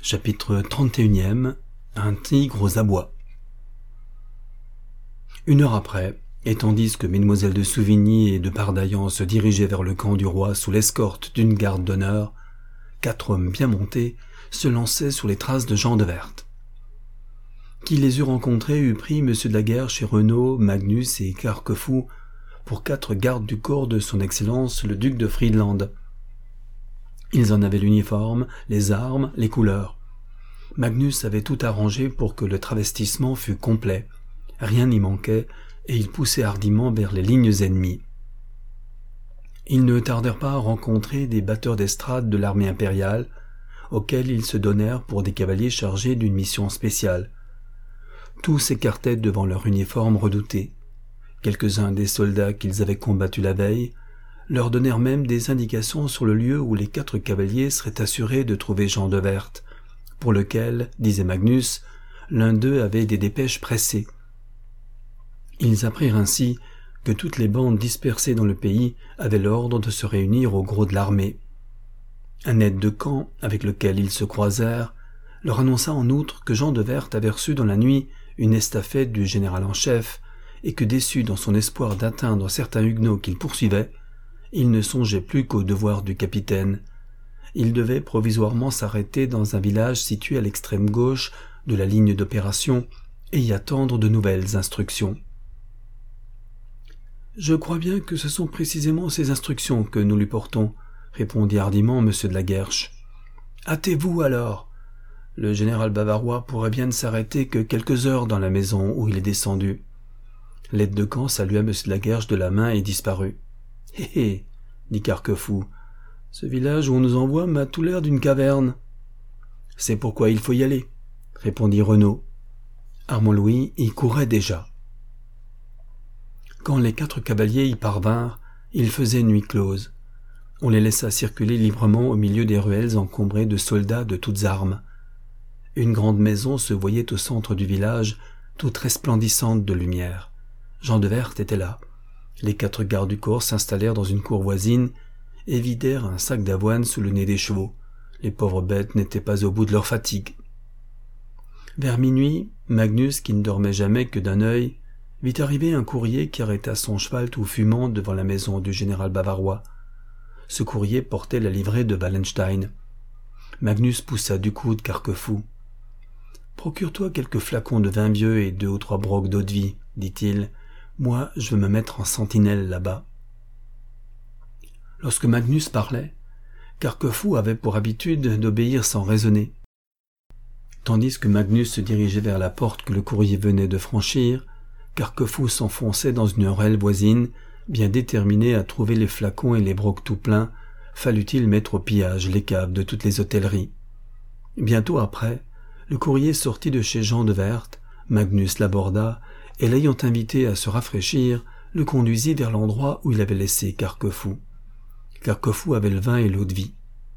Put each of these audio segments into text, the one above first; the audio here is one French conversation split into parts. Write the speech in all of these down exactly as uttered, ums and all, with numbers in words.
Chapitre trente et un. Un tigre aux abois. Une heure après, et tandis que mesdemoiselles de Souvigny et de Pardaillan se dirigeaient vers le camp du roi sous l'escorte d'une garde d'honneur, quatre hommes bien montés se lançaient sur les traces de Jean de Werth. Qui les eût rencontrés eût pris M. de la Guerre chez Renaud, Magnus et Carquefou pour quatre gardes du corps de son Excellence le duc de Friedland. Ils en avaient l'uniforme, les armes, les couleurs. Magnus avait tout arrangé pour que le travestissement fût complet. Rien n'y manquait, et ils poussaient hardiment vers les lignes ennemies. Ils ne tardèrent pas à rencontrer des batteurs d'estrade de l'armée impériale, auxquels ils se donnèrent pour des cavaliers chargés d'une mission spéciale. Tous s'écartaient devant leur uniforme redouté. Quelques-uns des soldats qu'ils avaient combattus la veille leur donnèrent même des indications sur le lieu où les quatre cavaliers seraient assurés de trouver Jean de Werth, pour lequel, disait Magnus, l'un d'eux avait des dépêches pressées. Ils apprirent ainsi que toutes les bandes dispersées dans le pays avaient l'ordre de se réunir au gros de l'armée. Un aide de camp, avec lequel ils se croisèrent, leur annonça en outre que Jean de Werth avait reçu dans la nuit une estafette du général en chef, et que déçu dans son espoir d'atteindre certains huguenots qu'il poursuivait, il ne songeait plus qu'au devoir du capitaine. Il devait provisoirement s'arrêter dans un village situé à l'extrême gauche de la ligne d'opération et y attendre de nouvelles instructions. « Je crois bien que ce sont précisément ces instructions que nous lui portons, » répondit hardiment M. de la Guerche. « Hâtez-vous alors. Le général bavarois pourrait bien ne s'arrêter que quelques heures dans la maison où il est descendu. » L'aide de camp salua M. de la Guerche de la main et disparut. « Hé hé !» dit Carquefou. « Ce village où on nous envoie m'a tout l'air d'une caverne. »« C'est pourquoi il faut y aller, » répondit Renaud. Armand Louis y courait déjà. Quand les quatre cavaliers y parvinrent, il faisait nuit close. On les laissa circuler librement au milieu des ruelles encombrées de soldats de toutes armes. Une grande maison se voyait au centre du village, toute resplendissante de lumière. Jean de Werth était là. Les quatre gardes du corps s'installèrent dans une cour voisine et vidèrent un sac d'avoine sous le nez des chevaux. Les pauvres bêtes n'étaient pas au bout de leur fatigue. Vers minuit, Magnus, qui ne dormait jamais que d'un œil, vit arriver un courrier qui arrêta son cheval tout fumant devant la maison du général bavarois. Ce courrier portait la livrée de Wallenstein. Magnus poussa du coude Carquefou. « Procure-toi quelques flacons de vin vieux et deux ou trois brocs d'eau-de-vie, dit-il. Moi, je veux me mettre en sentinelle là-bas. » Lorsque Magnus parlait, Carquefou avait pour habitude d'obéir sans raisonner. Tandis que Magnus se dirigeait vers la porte que le courrier venait de franchir, Carquefou s'enfonçait dans une ruelle voisine, bien déterminé à trouver les flacons et les brocs tout pleins, fallut-il mettre au pillage les caves de toutes les hôtelleries. Bientôt après, le courrier sortit de chez Jean de Werth, Magnus l'aborda, et l'ayant invité à se rafraîchir, le conduisit vers l'endroit où il avait laissé Carquefou. Carquefou avait le vin et l'eau-de-vie.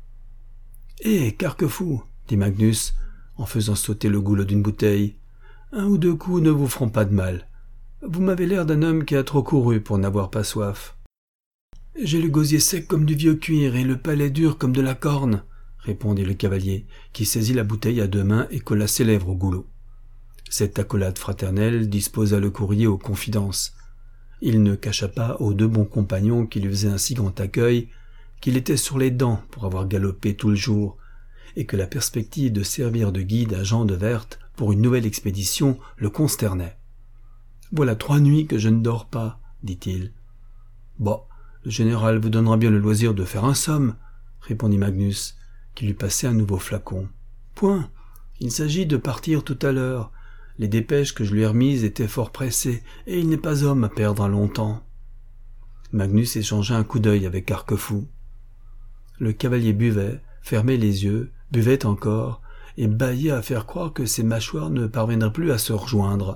« Hé, Carquefou !» dit Magnus, en faisant sauter le goulot d'une bouteille. « Un ou deux coups ne vous feront pas de mal. Vous m'avez l'air d'un homme qui a trop couru pour n'avoir pas soif. »« J'ai le gosier sec comme du vieux cuir et le palais dur comme de la corne, » répondit le cavalier, qui saisit la bouteille à deux mains et colla ses lèvres au goulot. Cette accolade fraternelle disposa le courrier aux confidences. Il ne cacha pas aux deux bons compagnons qui lui faisaient un si grand accueil qu'il était sur les dents pour avoir galopé tout le jour, et que la perspective de servir de guide à Jean de Werth pour une nouvelle expédition le consternait. « Voilà trois nuits que je ne dors pas, » dit-il. « Bon, le général vous donnera bien le loisir de faire un somme, » répondit Magnus, qui lui passait un nouveau flacon. « Point, il s'agit de partir tout à l'heure. Les dépêches que je lui ai remises étaient fort pressées, et il n'est pas homme à perdre longtemps. » Magnus échangea un coup d'œil avec Carquefou. Le cavalier buvait, fermait les yeux, buvait encore, et bâillait à faire croire que ses mâchoires ne parviendraient plus à se rejoindre.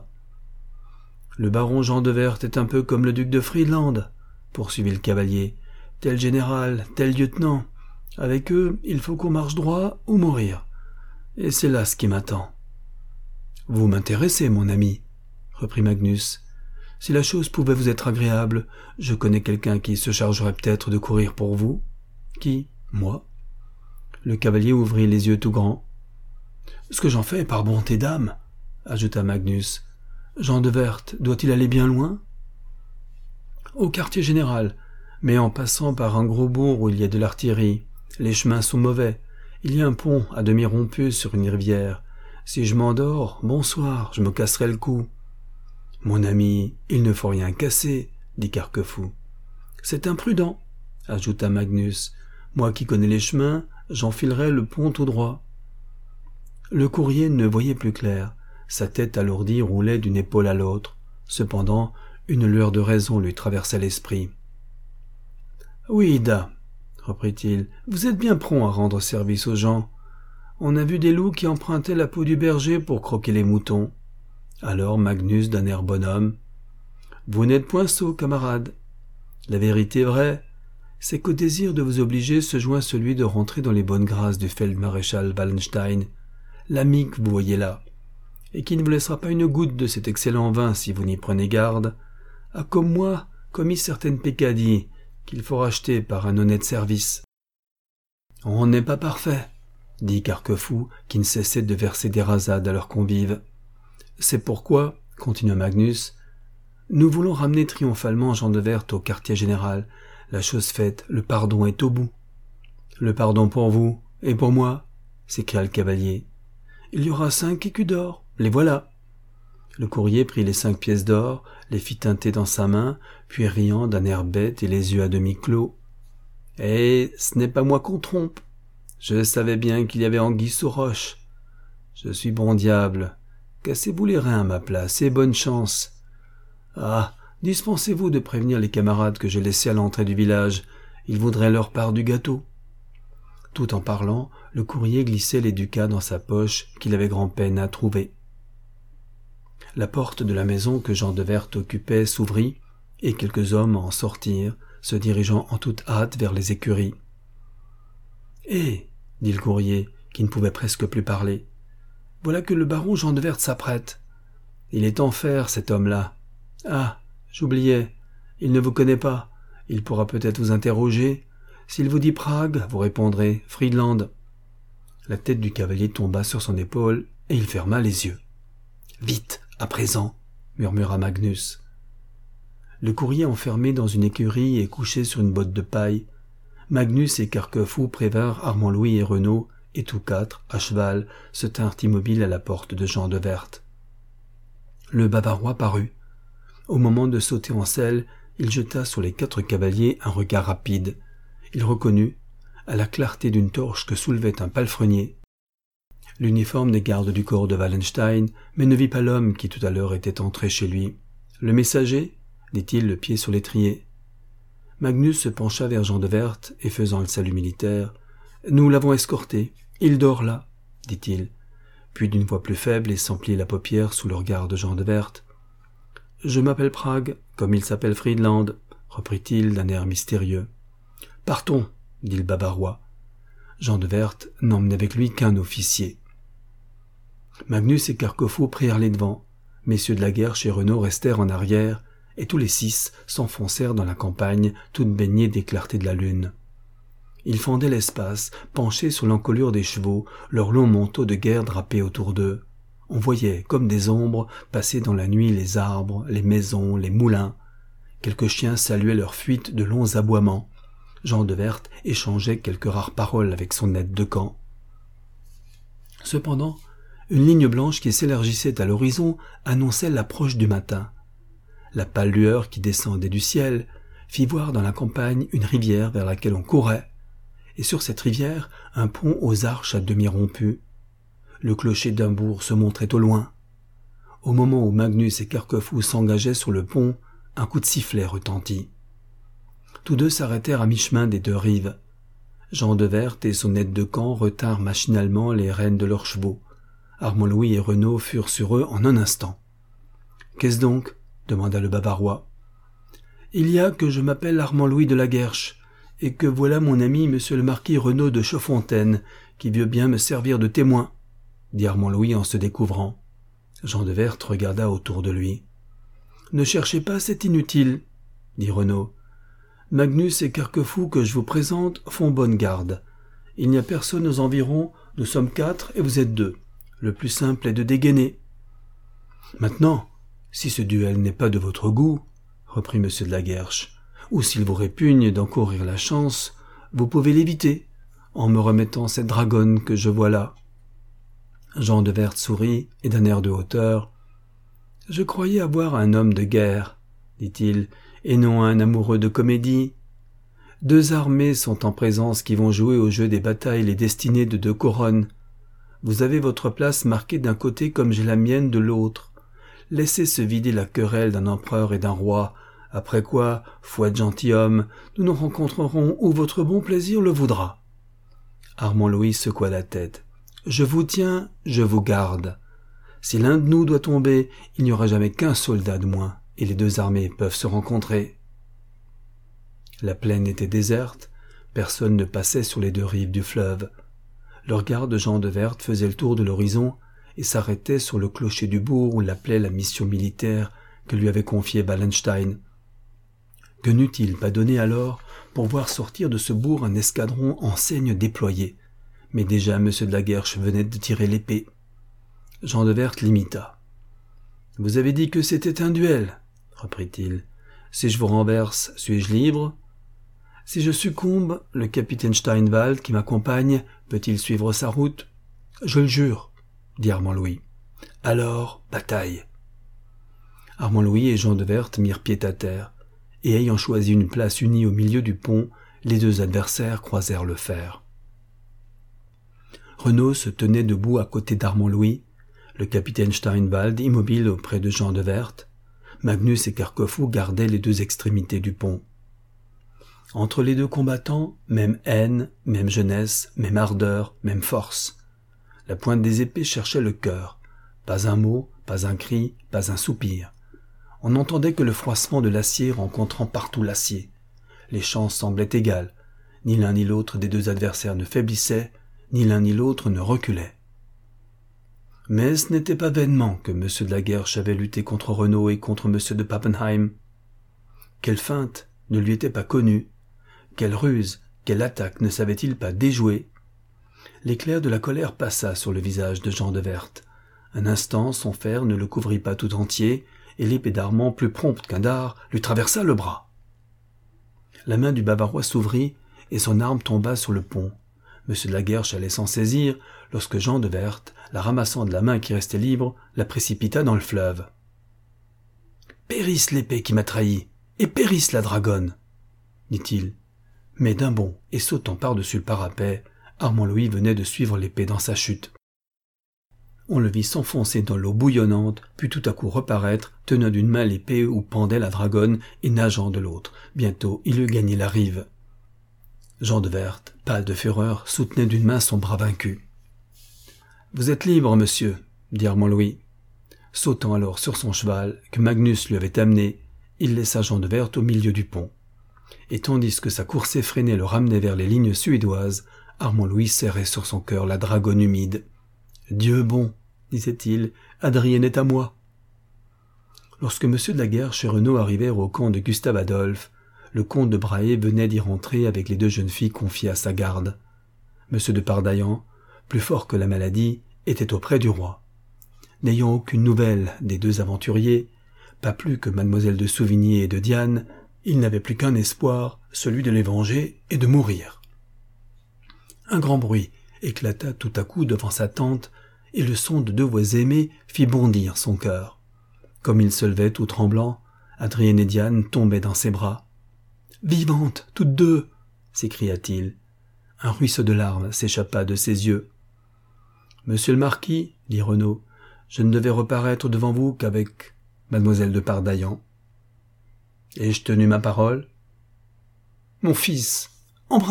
« Le baron Jean de Werth est un peu comme le duc de Friedland, » poursuivit le cavalier. « Tel général, tel lieutenant. Avec eux, il faut qu'on marche droit ou mourir. Et c'est là ce qui m'attend. »« Vous m'intéressez, mon ami, » reprit Magnus. « Si la chose pouvait vous être agréable, je connais quelqu'un qui se chargerait peut-être de courir pour vous. »« Qui ? Moi ?» Le cavalier ouvrit les yeux tout grands. Ce que j'en fais par bonté d'âme, ajouta Magnus. Jean de Werth doit-il aller bien loin? Au quartier général, mais en passant par un gros bourg où il y a de l'artillerie. Les chemins sont mauvais. Il y a un pont à demi rompu sur une rivière. Si je m'endors, bonsoir, je me casserai le cou. Mon ami, il ne faut rien casser, dit Carquefou. C'est imprudent, ajouta Magnus. Moi qui connais les chemins, j'enfilerai le pont tout droit. Le courrier ne voyait plus clair. Sa tête alourdie roulait d'une épaule à l'autre. Cependant, une lueur de raison lui traversa l'esprit. « Oui, Ida, reprit-il, vous êtes bien prompt à rendre service aux gens. On a vu des loups qui empruntaient la peau du berger pour croquer les moutons. » Alors Magnus, d'un air bonhomme, « Vous n'êtes point sot, camarade. La vérité vraie, c'est qu'au désir de vous obliger se joint celui de rentrer dans les bonnes grâces du feld-maréchal Wallenstein, l'ami que vous voyez là, et qui ne vous laissera pas une goutte de cet excellent vin si vous n'y prenez garde, a comme moi commis certaines peccadilles qu'il faut racheter par un honnête service. »« On n'est pas parfait, » dit Carquefou, qui ne cessait de verser des rasades à leurs convives. « C'est pourquoi, continua Magnus, nous voulons ramener triomphalement Jean de Werth au quartier général. La chose faite, le pardon est au bout. »« Le pardon pour vous et pour moi » s'écria le cavalier. « Il y aura cinq écus d'or, les voilà. » Le courrier prit les cinq pièces d'or, les fit teinter dans sa main, puis riant d'un air bête et les yeux à demi clos. « Eh, ce n'est pas moi qu'on trompe. Je savais bien qu'il y avait anguille sous roche. Je suis bon diable. Cassez-vous les reins à ma place, et bonne chance. Ah, dispensez-vous de prévenir les camarades que j'ai laissés à l'entrée du village. Ils voudraient leur part du gâteau. » Tout en parlant, le courrier glissait les ducats dans sa poche qu'il avait grand-peine à trouver. La porte de la maison que Jean de Werth occupait s'ouvrit, et quelques hommes en sortirent, se dirigeant en toute hâte vers les écuries. « Eh !» dit le courrier, qui ne pouvait presque plus parler. « Voilà que le baron Jean de Werth s'apprête. Il est en fer, cet homme-là. Ah, j'oubliais, il ne vous connaît pas. Il pourra peut-être vous interroger. S'il vous dit Prague, vous répondrez Friedland. » La tête du cavalier tomba sur son épaule, et il ferma les yeux. « Vite, à présent !» murmura Magnus. Le courrier enfermé dans une écurie et couché sur une botte de paille, Magnus et Carquefou prévinrent Armand-Louis et Renaud, et tous quatre, à cheval, se tinrent immobiles à la porte de Jean de Werth. Le Bavarois parut. Au moment de sauter en selle, il jeta sur les quatre cavaliers un regard rapide. Il reconnut, à la clarté d'une torche que soulevait un palefrenier, l'uniforme des gardes du corps de Wallenstein, mais ne vit pas l'homme qui tout à l'heure était entré chez lui. « Le messager ?» dit-il, le pied sur l'étrier. Magnus se pencha vers Jean de Werth et faisant le salut militaire, « Nous l'avons escorté. Il dort là, » dit-il. Puis d'une voix plus faible et sans plier la paupière sous le regard de Jean de Werth, « Je m'appelle Prague, comme il s'appelle Friedland, » reprit-il d'un air mystérieux. « Partons, » dit le Bavarois. Jean de Werth n'emmenait avec lui qu'un officier. Magnus et Carquefou prirent les devants. Messieurs de la Guerche et Renaud restèrent en arrière, et tous les six s'enfoncèrent dans la campagne, toute baignée des clartés de la lune. Ils fendaient l'espace, penchés sur l'encolure des chevaux, leurs longs manteaux de guerre drapés autour d'eux. On voyait, comme des ombres, passer dans la nuit les arbres, les maisons, les moulins. Quelques chiens saluaient leur fuite de longs aboiements. Jean de Werth échangeait quelques rares paroles avec son aide de camp. Cependant, une ligne blanche qui s'élargissait à l'horizon annonçait l'approche du matin. La pâle lueur qui descendait du ciel fit voir dans la campagne une rivière vers laquelle on courait, et sur cette rivière un pont aux arches à demi rompues. Le clocher d'un bourg se montrait au loin. Au moment où Magnus et Carquefou s'engageaient sur le pont, un coup de sifflet retentit. Tous deux s'arrêtèrent à mi-chemin des deux rives. Jean de Werth et son aide de camp retinrent machinalement les rênes de leurs chevaux. Armand-Louis et Renaud furent sur eux en un instant. « Qu'est-ce donc ?» demanda le Bavarois. « Il y a que je m'appelle Armand-Louis de la Guerche, et que voilà mon ami monsieur le marquis Renaud de Chaudfontaine, qui veut bien me servir de témoin, » dit Armand-Louis en se découvrant. Jean de Werth regarda autour de lui. « Ne cherchez pas, c'est inutile, » dit Renaud. « Magnus et Carquefou que je vous présente font bonne garde. Il n'y a personne aux environs, nous sommes quatre et vous êtes deux. Le plus simple est de dégainer. »« Maintenant, si ce duel n'est pas de votre goût, reprit M. de la Guerche, ou s'il vous répugne d'en courir la chance, vous pouvez l'éviter, en me remettant cette dragonne que je vois là. » Jean de Werth sourit, et d'un air de hauteur. « Je croyais avoir un homme de guerre, dit-il, et non un amoureux de comédie. Deux armées sont en présence qui vont jouer au jeu des batailles les destinées de deux couronnes. Vous avez votre place marquée d'un côté comme j'ai la mienne de l'autre. Laissez se vider la querelle d'un empereur et d'un roi, après quoi, foi de gentilhomme, nous nous rencontrerons où votre bon plaisir le voudra. » Armand Louis secoua la tête. « Je vous tiens, je vous garde. Si l'un de nous doit tomber, il n'y aura jamais qu'un soldat de moins, et les deux armées peuvent se rencontrer. » La plaine était déserte, personne ne passait sur les deux rives du fleuve. Le regard de Jean de Werth faisait le tour de l'horizon et s'arrêtait sur le clocher du bourg où l'appelait la mission militaire que lui avait confiée Wallenstein. Que n'eût-il pas donné alors pour voir sortir de ce bourg un escadron en seigne déployé, mais déjà M. de la Guerche venait de tirer l'épée. Jean de Werth l'imita. « Vous avez dit que c'était un duel, reprit-il. Si je vous renverse, suis-je libre ? Si je succombe, le capitaine Steinwald qui m'accompagne peut-il suivre sa route ? Je le jure, dit Armand Louis. Alors, bataille. Armand Louis et Jean de Werth mirent pied à terre, et ayant choisi une place unie au milieu du pont, les deux adversaires croisèrent le fer. Renaud se tenait debout à côté d'Armand Louis, le capitaine Steinwald immobile auprès de Jean de Werth. Magnus et Carquefou gardaient les deux extrémités du pont. Entre les deux combattants, même haine, même jeunesse, même ardeur, même force. La pointe des épées cherchait le cœur. Pas un mot, pas un cri, pas un soupir. On n'entendait que le froissement de l'acier rencontrant partout l'acier. Les chances semblaient égales. Ni l'un ni l'autre des deux adversaires ne faiblissait, ni l'un ni l'autre ne reculait. Mais ce n'était pas vainement que M. de la Guerche avait lutté contre Renaud et contre M. de Pappenheim. Quelle feinte ne lui était pas connue? Quelle ruse, quelle attaque ne savait-il pas déjouer? L'éclair de la colère passa sur le visage de Jean de Werth. Un instant, son fer ne le couvrit pas tout entier, et l'épée d'Armand, plus prompte qu'un dard, lui traversa le bras. La main du Bavarois s'ouvrit, et son arme tomba sur le pont. M. de la Guerche allait s'en saisir, lorsque Jean de Werth, la ramassant de la main qui restait libre, la précipita dans le fleuve. « Périsse l'épée qui m'a trahi, et périsse la dragonne !» dit-il. Mais d'un bond, et sautant par-dessus le parapet, Armand Louis venait de suivre l'épée dans sa chute. On le vit s'enfoncer dans l'eau bouillonnante, puis tout à coup reparaître, tenant d'une main l'épée où pendait la dragonne et nageant de l'autre. Bientôt, il eut gagné la rive. Jean de Werth, pâle de fureur, soutenait d'une main son bras vaincu. « Vous êtes libre, monsieur, » dit Armand Louis. Sautant alors sur son cheval, que Magnus lui avait amené, il laissa Jean de Werth au milieu du pont. Et tandis que sa course effrénée le ramenait vers les lignes suédoises, Armand Louis serrait sur son cœur la dragonne humide. « Dieu bon, disait-il, Adrienne est à moi. » Lorsque M. de la Guerche et Renaud arrivèrent au camp de Gustave Adolphe, le comte de Brahe venait d'y rentrer avec les deux jeunes filles confiées à sa garde. M. de Pardaillan, plus fort que la maladie, était auprès du roi. N'ayant aucune nouvelle des deux aventuriers, pas plus que mademoiselle de Souvigny et de Diane, il n'avait plus qu'un espoir, celui de les venger et de mourir. Un grand bruit éclata tout à coup devant sa tente, et le son de deux voix aimées fit bondir son cœur. Comme il se levait tout tremblant, Adrienne et Diane tombaient dans ses bras. « Vivantes, toutes deux !» s'écria-t-il. Un ruisseau de larmes s'échappa de ses yeux. « Monsieur le marquis, dit Renaud, je ne devais reparaître devant vous qu'avec mademoiselle de Pardaillan. Ai-je tenu ma parole ? »« Mon fils, embrassez-moi !»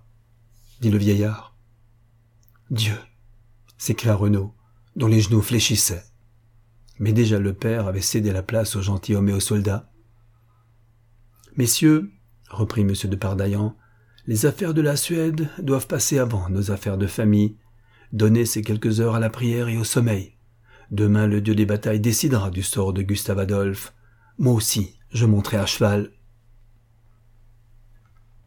dit le vieillard. « Dieu !» s'écria Renaud, dont les genoux fléchissaient. Mais déjà le père avait cédé la place aux gentilshommes et aux soldats. « Messieurs, reprit M. de Pardaillan, les affaires de la Suède doivent passer avant nos affaires de famille. Donnez ces quelques heures à la prière et au sommeil. Demain le dieu des batailles décidera du sort de Gustave Adolphe. Moi aussi, je monterai à cheval. »